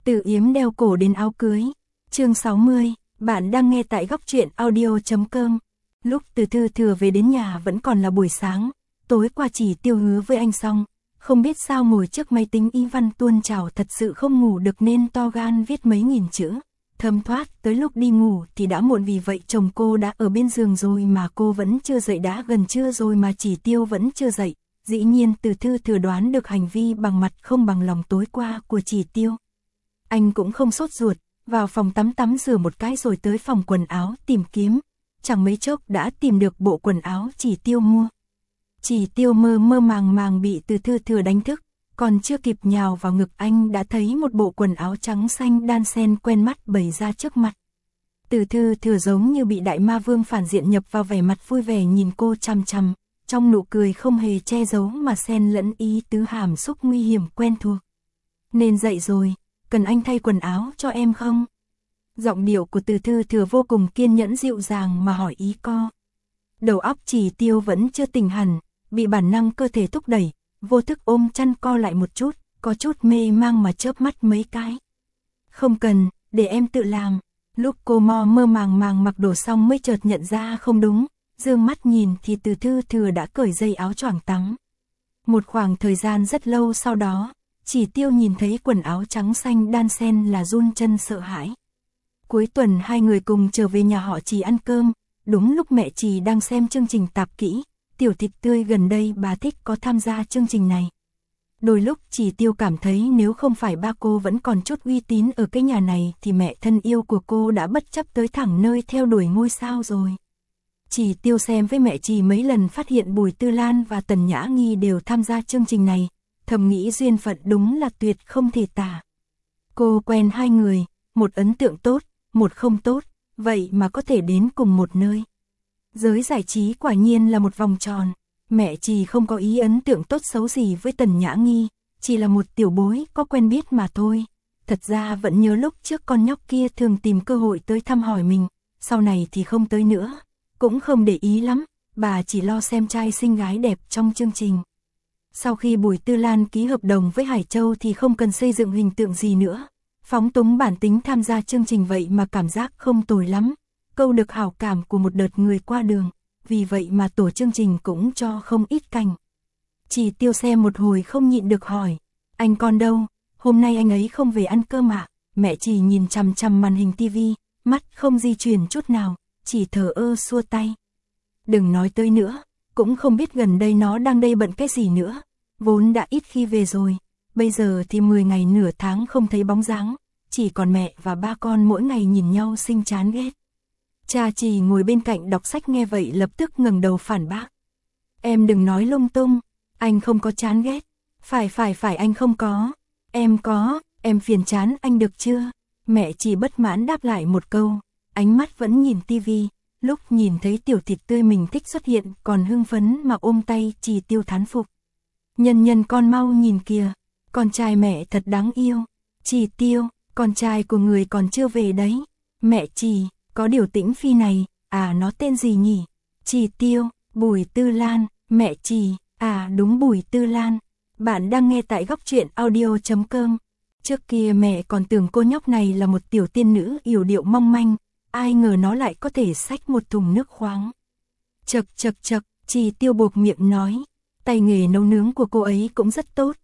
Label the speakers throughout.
Speaker 1: Từ yếm đeo cổ đến áo cưới. Chương 60, bạn đang nghe tại góc truyện audio.com. Lúc Từ Thư Thừa về đến nhà vẫn còn là buổi sáng, tối qua Chỉ Tiêu hứa với anh xong, không biết sao ngồi trước máy tính y văn tuôn trào thật sự không ngủ được nên to gan viết mấy nghìn chữ. Thấm thoát tới lúc đi ngủ thì đã muộn, vì vậy chồng cô đã ở bên giường rồi mà cô vẫn chưa dậy, đã gần trưa rồi mà Chỉ Tiêu vẫn chưa dậy. Dĩ nhiên Từ Thư Thừa đoán được hành vi bằng mặt không bằng lòng tối qua của Chỉ Tiêu. Anh cũng không sốt ruột, vào phòng tắm rửa một cái rồi tới phòng quần áo tìm kiếm, chẳng mấy chốc đã tìm được bộ quần áo Chỉ Tiêu mua. Chỉ Tiêu mơ mơ màng bị Từ Thư Thừa đánh thức, còn chưa kịp nhào vào ngực anh đã thấy một bộ quần áo trắng xanh đan xen quen mắt bày ra trước mặt. Từ Thư Thừa giống như bị đại ma vương phản diện nhập vào, vẻ mặt vui vẻ nhìn cô chằm chằm, trong nụ cười không hề che giấu mà xen lẫn ý tứ hàm xúc nguy hiểm quen thuộc. Nên dậy rồi, cần anh thay quần áo cho em không? Giọng điệu của Từ Thư Thừa vô cùng kiên nhẫn dịu dàng mà hỏi ý co. Đầu óc Chỉ Tiêu vẫn chưa tỉnh hẳn, bị bản năng cơ thể thúc đẩy, vô thức ôm chăn co lại một chút, có chút mê mang mà chớp mắt mấy cái. Không cần, để em tự làm. Lúc cô mơ màng mặc đồ xong mới chợt nhận ra không đúng, dương mắt nhìn thì Từ Thư Thừa đã cởi dây áo choàng tắm. Một khoảng thời gian rất lâu sau đó, Chỉ Tiêu nhìn thấy quần áo trắng xanh đan xen là run chân sợ hãi. Cuối tuần hai người cùng trở về nhà họ Chỉ ăn cơm, đúng lúc mẹ Chỉ đang xem chương trình tạp kỹ, Tiểu Thịt Tươi gần đây bà thích có tham gia chương trình này. Đôi lúc Chỉ Tiêu cảm thấy nếu không phải ba cô vẫn còn chút uy tín ở cái nhà này thì mẹ thân yêu của cô đã bất chấp tới thẳng nơi theo đuổi ngôi sao rồi. Chỉ Tiêu xem với mẹ Chỉ mấy lần phát hiện Bùi Tư Lan và Tần Nhã Nghi đều tham gia chương trình này, thầm nghĩ duyên phận đúng là tuyệt không thể tả. Cô quen hai người, một ấn tượng tốt, một không tốt, vậy mà có thể đến cùng một nơi. Giới giải trí quả nhiên là một vòng tròn, mẹ Chỉ không có ý ấn tượng tốt xấu gì với Tần Nhã Nghi, chỉ là một tiểu bối có quen biết mà thôi. Thật ra vẫn nhớ lúc trước con nhóc kia thường tìm cơ hội tới thăm hỏi mình, sau này thì không tới nữa, cũng không để ý lắm, bà chỉ lo xem trai xinh gái đẹp trong chương trình. Sau khi Bùi Tư Lan ký hợp đồng với Hải Châu thì không cần xây dựng hình tượng gì nữa, phóng túng bản tính tham gia chương trình vậy mà cảm giác không tồi lắm, câu được hảo cảm của một đợt người qua đường, vì vậy mà tổ chương trình cũng cho không ít cảnh. Chỉ Tiêu xem một hồi không nhịn được hỏi, anh con đâu, hôm nay anh ấy không về ăn cơm ạ? Mẹ Chỉ nhìn chằm chằm màn hình tivi, mắt không di chuyển chút nào, chỉ thờ ơ xua tay. Đừng nói tới nữa, cũng không biết gần đây nó đang đây bận cái gì nữa, vốn đã ít khi về rồi, bây giờ thì 10 ngày nửa tháng không thấy bóng dáng, chỉ còn mẹ và ba con mỗi ngày nhìn nhau xinh chán ghét. Cha Chỉ ngồi bên cạnh đọc sách nghe vậy lập tức ngẩng đầu phản bác. Em đừng nói lung tung, anh không có chán ghét, phải anh không có, em có, em phiền chán anh được chưa? Mẹ Chỉ bất mãn đáp lại một câu, ánh mắt vẫn nhìn tivi, lúc nhìn thấy Tiểu Thịt Tươi mình thích xuất hiện còn hưng phấn mà ôm tay Chỉ Tiêu thán phục. Nhân con mau nhìn kìa, con trai mẹ thật đáng yêu. Chỉ Tiêu, con trai của người còn chưa về đấy. Mẹ Chỉ, có điều Tĩnh Phi này, nó tên gì nhỉ? Chỉ Tiêu, Bùi Tư Lan. Mẹ Chỉ, đúng Bùi Tư Lan. Bạn đang nghe tại góc truyện audio.com. Trước kia mẹ còn tưởng cô nhóc này là một tiểu tiên nữ yểu điệu mong manh, ai ngờ nó lại có thể xách một thùng nước khoáng. Chậc, Chỉ Tiêu buộc miệng nói, tay nghề nấu nướng của cô ấy cũng rất tốt.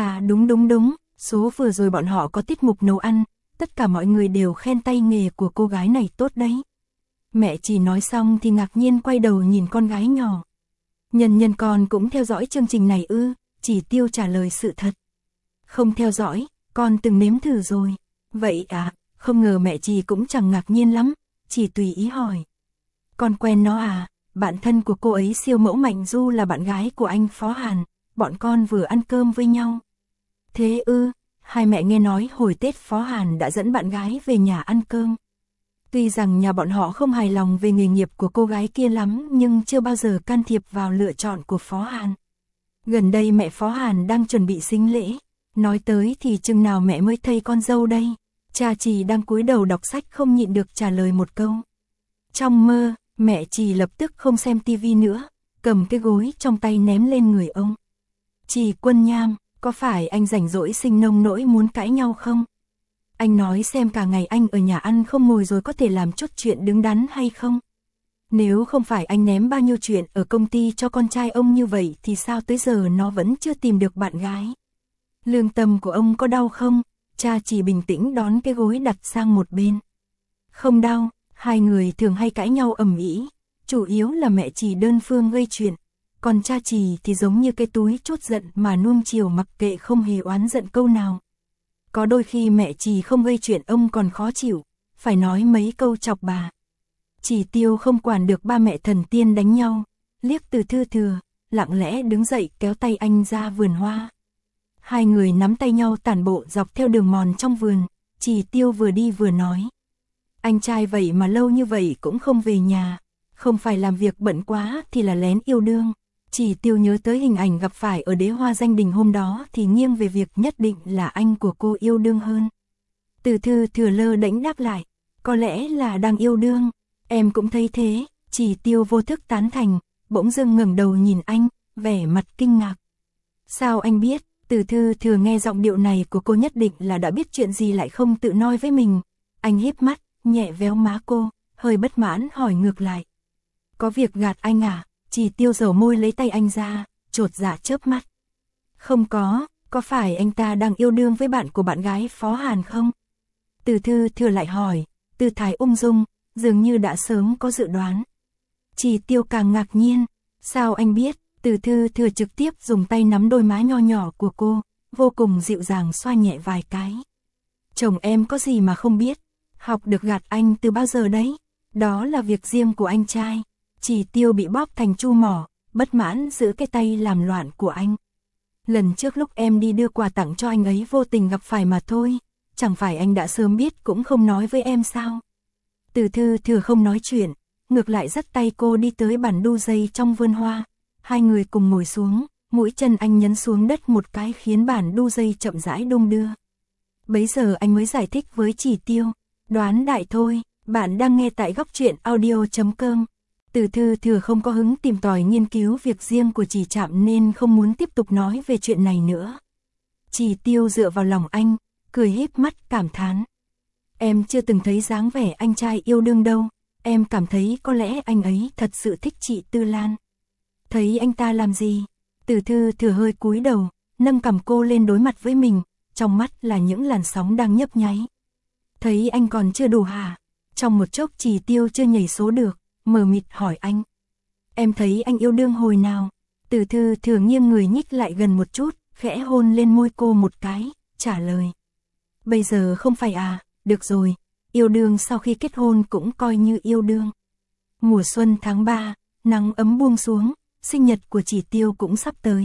Speaker 1: Đúng, số vừa rồi bọn họ có tiết mục nấu ăn, tất cả mọi người đều khen tay nghề của cô gái này tốt đấy. Mẹ Chỉ nói xong thì ngạc nhiên quay đầu nhìn con gái nhỏ. Nhân con cũng theo dõi chương trình này ư? Chỉ Tiêu trả lời sự thật. Không theo dõi, con từng nếm thử rồi. Vậy không ngờ mẹ Chỉ cũng chẳng ngạc nhiên lắm, chỉ tùy ý hỏi. Con quen nó à? Bạn thân của cô ấy siêu mẫu Mạnh Du là bạn gái của anh Phó Hàn, bọn con vừa ăn cơm với nhau. Thế ư? Hai mẹ nghe nói hồi Tết Phó Hàn đã dẫn bạn gái về nhà ăn cơm. Tuy rằng nhà bọn họ không hài lòng về nghề nghiệp của cô gái kia lắm nhưng chưa bao giờ can thiệp vào lựa chọn của Phó Hàn. Gần đây mẹ Phó Hàn đang chuẩn bị sính lễ, nói tới thì chừng nào mẹ mới thấy con dâu đây? Cha Chỉ đang cúi đầu đọc sách không nhịn được trả lời một câu. Trong mơ, mẹ Chỉ lập tức không xem tivi nữa, cầm cái gối trong tay ném lên người ông. Chỉ Quân Nham, có phải anh rảnh rỗi sinh nông nỗi muốn cãi nhau không? Anh nói xem cả ngày anh ở nhà ăn không ngồi rồi có thể làm chút chuyện đứng đắn hay không? Nếu không phải anh ném bao nhiêu chuyện ở công ty cho con trai ông như vậy thì sao tới giờ nó vẫn chưa tìm được bạn gái? Lương tâm của ông có đau không? Cha chỉ bình tĩnh đón cái gối đặt sang một bên. Không đau, hai người thường hay cãi nhau ầm ĩ, chủ yếu là mẹ Trì đơn phương gây chuyện, còn cha Trì thì giống như cái túi trút giận mà nuông chiều mặc kệ không hề oán giận câu nào. Có đôi khi mẹ Trì không gây chuyện ông còn khó chịu, phải nói mấy câu chọc bà. Trì Tiêu không quản được ba mẹ thần tiên đánh nhau, liếc Từ Thư Thừa, lặng lẽ đứng dậy kéo tay anh ra vườn hoa. Hai người nắm tay nhau tản bộ dọc theo đường mòn trong vườn, Trì Tiêu vừa đi vừa nói. Anh trai vậy mà lâu như vậy cũng không về nhà, không phải làm việc bận quá thì là lén yêu đương. Trì Tiêu nhớ tới hình ảnh gặp phải ở Đế Hoa Danh Đình hôm đó thì nghiêng về việc nhất định là anh của cô yêu đương hơn. Từ Thư Thừa lơ đễnh đáp lại, có lẽ là đang yêu đương, em cũng thấy thế. Trì Tiêu vô thức tán thành, bỗng dưng ngẩng đầu nhìn anh, vẻ mặt kinh ngạc. Sao anh biết? Từ Thư Thừa nghe giọng điệu này của cô nhất định là đã biết chuyện gì lại không tự nói với mình. Anh híp mắt, nhẹ véo má cô, hơi bất mãn hỏi ngược lại. Có việc gạt anh à? Trì Tiêu dầu môi lấy tay anh ra, chột dạ chớp mắt. Không có phải anh ta đang yêu đương với bạn của bạn gái Phó Hàn không? Từ Thư Thừa lại hỏi, tư thái ung dung, dường như đã sớm có dự đoán. Trì Tiêu càng ngạc nhiên, sao anh biết? Từ Thư Thừa trực tiếp dùng tay nắm đôi má nho nhỏ của cô, vô cùng dịu dàng xoa nhẹ vài cái. Chồng em có gì mà không biết, học được gạt anh từ bao giờ đấy, đó là việc riêng của anh trai. Trì Tiêu bị bóp thành chu mỏ, bất mãn giữ cái tay làm loạn của anh. Lần trước lúc em đi đưa quà tặng cho anh ấy vô tình gặp phải mà thôi, chẳng phải anh đã sớm biết cũng không nói với em sao? Từ Thư Thừa không nói chuyện, ngược lại dắt tay cô đi tới bàn đu dây trong vườn hoa. Hai người cùng ngồi xuống, mũi chân anh nhấn xuống đất một cái khiến bàn đu dây chậm rãi đung đưa. Bấy giờ anh mới giải thích với Trì Tiêu, đoán đại thôi, bạn đang nghe tại Góc Truyện Audio.com. Từ Thư Thừa không có hứng tìm tòi nghiên cứu việc riêng của Trì Trạm nên không muốn tiếp tục nói về chuyện này nữa. Trì Tiêu dựa vào lòng anh, cười híp mắt cảm thán. Em chưa từng thấy dáng vẻ anh trai yêu đương đâu, em cảm thấy có lẽ anh ấy thật sự thích chị Tư Lan. Thấy anh ta làm gì? Từ Thư Thừa hơi cúi đầu, nâng cằm cô lên đối mặt với mình, trong mắt là những làn sóng đang nhấp nháy. Thấy anh còn chưa đủ hả? Trong một chốc Trì Tiêu chưa nhảy số được, mờ mịt hỏi anh. Em thấy anh yêu đương hồi nào? Từ Thư Thừa nghiêng người nhích lại gần một chút, khẽ hôn lên môi cô một cái, trả lời. Bây giờ không phải à, được rồi, yêu đương sau khi kết hôn cũng coi như yêu đương. Mùa xuân tháng 3, nắng ấm buông xuống, sinh nhật của Trì Tiêu cũng sắp tới.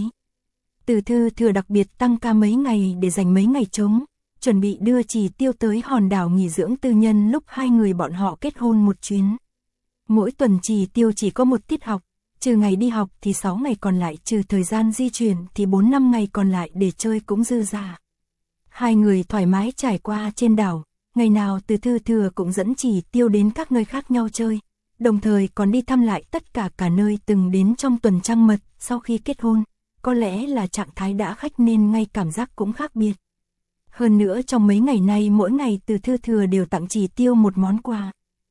Speaker 1: Từ Thư Thừa đặc biệt tăng ca mấy ngày để dành mấy ngày trống, chuẩn bị đưa Trì Tiêu tới hòn đảo nghỉ dưỡng tư nhân lúc hai người bọn họ kết hôn một chuyến. Mỗi tuần Trì Tiêu chỉ có một tiết học, trừ ngày đi học thì 6 ngày còn lại, trừ thời gian di chuyển thì 4-5 ngày còn lại để chơi cũng dư dả. Hai người thoải mái trải qua trên đảo, ngày nào Từ Thư Thừa cũng dẫn Trì Tiêu đến các nơi khác nhau chơi, đồng thời còn đi thăm lại tất cả nơi từng đến trong tuần trăng mật sau khi kết hôn, có lẽ là trạng thái đã khách nên ngay cảm giác cũng khác biệt. Hơn nữa trong mấy ngày nay mỗi ngày Từ Thư Thừa đều tặng Trì Tiêu một món quà.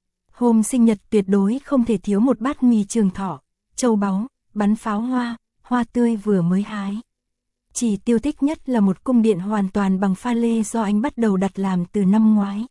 Speaker 1: Hôm sinh nhật tuyệt đối không thể thiếu một bát mì Trường Thọ, châu báu, bắn pháo hoa, hoa tươi vừa mới hái. Trì Tiêu thích nhất là một cung điện hoàn toàn bằng pha lê do anh bắt đầu đặt làm từ năm ngoái.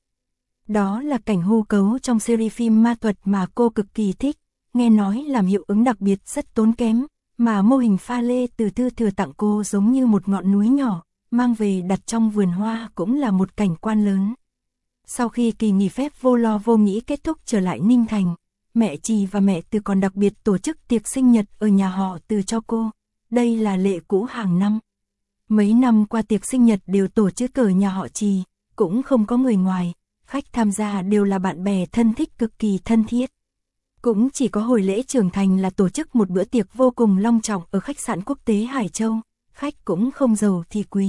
Speaker 1: Đó là cảnh hư cấu trong series phim ma thuật mà cô cực kỳ thích, nghe nói làm hiệu ứng đặc biệt rất tốn kém, mà mô hình pha lê Từ Thư Thừa tặng cô giống như một ngọn núi nhỏ, mang về đặt trong vườn hoa cũng là một cảnh quan lớn. Sau khi kỳ nghỉ phép vô lo vô nghĩ kết thúc trở lại Ninh Thành, mẹ Trì và mẹ Từ còn đặc biệt tổ chức tiệc sinh nhật ở nhà họ Từ cho cô. Đây là lệ cũ hàng năm. Mấy năm qua tiệc sinh nhật đều tổ chức ở nhà họ Trì, cũng không có người ngoài, khách tham gia đều là bạn bè thân thích cực kỳ thân thiết. Cũng chỉ có hồi lễ trưởng thành là tổ chức một bữa tiệc vô cùng long trọng ở khách sạn quốc tế Hải Châu, khách cũng không giàu thì quý.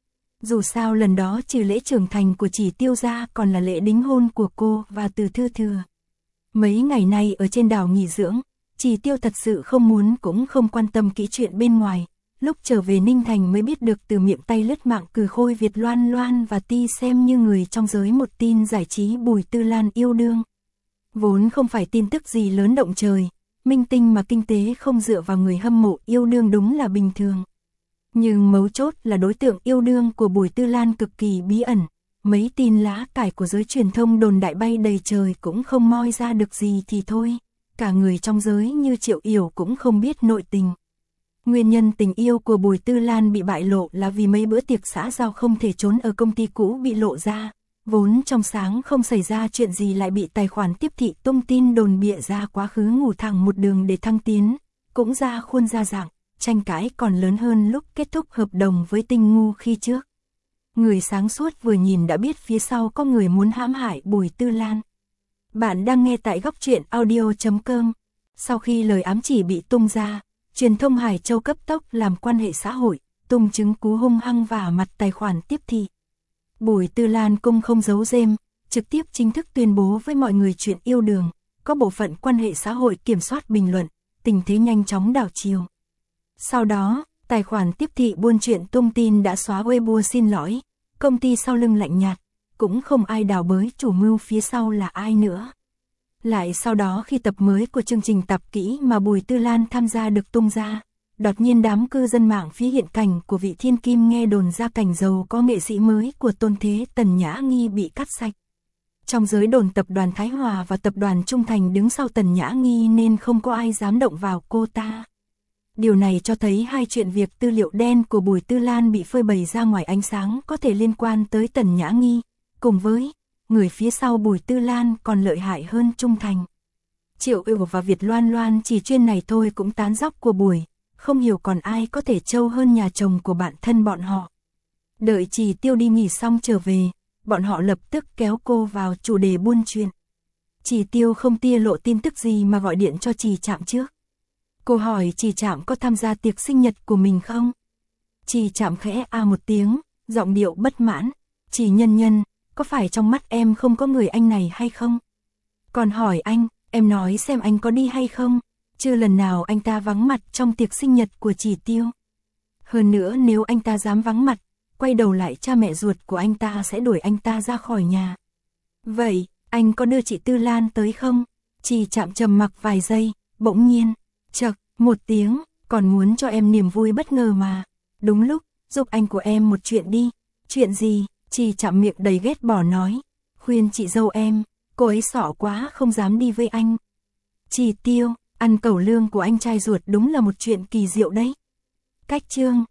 Speaker 1: Dù sao lần đó trừ lễ trưởng thành của Trì Tiêu ra còn là lễ đính hôn của cô và Từ Thư Thừa. Mấy ngày nay ở trên đảo nghỉ dưỡng, Trì Tiêu thật sự không muốn cũng không quan tâm kỹ chuyện bên ngoài, Lúc trở về Ninh Thành mới biết được từ miệng tay lướt mạng cừ khôi Việt Loan Loan và Ti xem như người trong giới một tin giải trí Bùi Tư Lan yêu đương. Vốn không phải tin tức gì lớn động trời, minh tinh mà kinh tế không dựa vào người hâm mộ yêu đương đúng là bình thường. Nhưng mấu chốt là đối tượng yêu đương của Bùi Tư Lan cực kỳ bí ẩn, mấy tin lá cải của giới truyền thông đồn đại bay đầy trời cũng không moi ra được gì thì thôi, cả người trong giới như Triệu Yểu cũng không biết nội tình. Nguyên nhân tình yêu của Bùi Tư Lan bị bại lộ là vì mấy bữa tiệc xã giao không thể trốn ở công ty cũ bị lộ ra, vốn trong sáng không xảy ra chuyện gì lại bị tài khoản tiếp thị tung tin đồn bịa ra quá khứ ngủ thẳng một đường để thăng tiến, cũng ra khuôn ra dạng, tranh cãi còn lớn hơn lúc kết thúc hợp đồng với Tinh Ngu khi trước. Người sáng suốt vừa nhìn đã biết phía sau có người muốn hãm hại Bùi Tư Lan. Bạn đang nghe tại góc truyện audio.com. Sau khi lời ám chỉ bị tung ra, truyền thông Hải Châu cấp tốc làm quan hệ xã hội, tung chứng cú hung hăng vả mặt tài khoản tiếp thị. Bùi Tư Lan cũng không giấu giếm, trực tiếp chính thức tuyên bố với mọi người chuyện yêu đương, có bộ phận quan hệ xã hội kiểm soát bình luận, tình thế nhanh chóng đảo chiều. Sau đó, tài khoản tiếp thị buôn chuyện tung tin đã xóa Weibo xin lỗi, công ty sau lưng lạnh nhạt, cũng không ai đào bới chủ mưu phía sau là ai nữa. Lại sau đó khi tập mới của chương trình Tạp Kỹ mà Bùi Tư Lan tham gia được tung ra, đột nhiên đám cư dân mạng phía hiện cảnh của vị thiên kim nghe đồn ra cảnh giàu có nghệ sĩ mới của Tôn Thế Tần Nhã Nghi bị cắt sạch. Trong giới đồn tập đoàn Thái Hòa và tập đoàn Trung Thành đứng sau Tần Nhã Nghi nên không có ai dám động vào cô ta. Điều này cho thấy hai chuyện việc tư liệu đen của Bùi Tư Lan bị phơi bày ra ngoài ánh sáng có thể liên quan tới Tần Nhã Nghi, cùng với người phía sau Bùi Tư Lan còn lợi hại hơn Trung Thành. Triệu Yểu và Việt Loan Loan chỉ chuyên này thôi cũng tán dóc của Bùi, không hiểu còn ai có thể trâu hơn nhà chồng của bạn thân bọn họ. Đợi Trì Tiêu đi nghỉ xong trở về, bọn họ lập tức kéo cô vào chủ đề buôn chuyện. Trì Tiêu không tia lộ tin tức gì mà gọi điện cho Trì Trạm trước. Cô hỏi Trì Trạm có tham gia tiệc sinh nhật của mình không? Trì Trạm khẽ một tiếng, giọng điệu bất mãn. Trì Nhân Nhân, có phải trong mắt em không có người anh này hay không? Còn hỏi anh, em nói xem anh có đi hay không? Chưa lần nào anh ta vắng mặt trong tiệc sinh nhật của Trì Tiêu. Hơn nữa nếu anh ta dám vắng mặt, quay đầu lại cha mẹ ruột của anh ta sẽ đuổi anh ta ra khỏi nhà. Vậy, anh có đưa chị Tư Lan tới không? Trì Trạm trầm mặc vài giây, bỗng nhiên, chậc, một tiếng, còn muốn cho em niềm vui bất ngờ mà. Đúng lúc, giúp anh của em một chuyện đi. Chuyện gì? Trì Trạm miệng đầy ghét bỏ nói. Khuyên chị dâu em, cô ấy sợ quá không dám đi với anh. Trì Tiêu, ăn cẩu lương của anh trai ruột đúng là một chuyện kỳ diệu đấy. Cách chương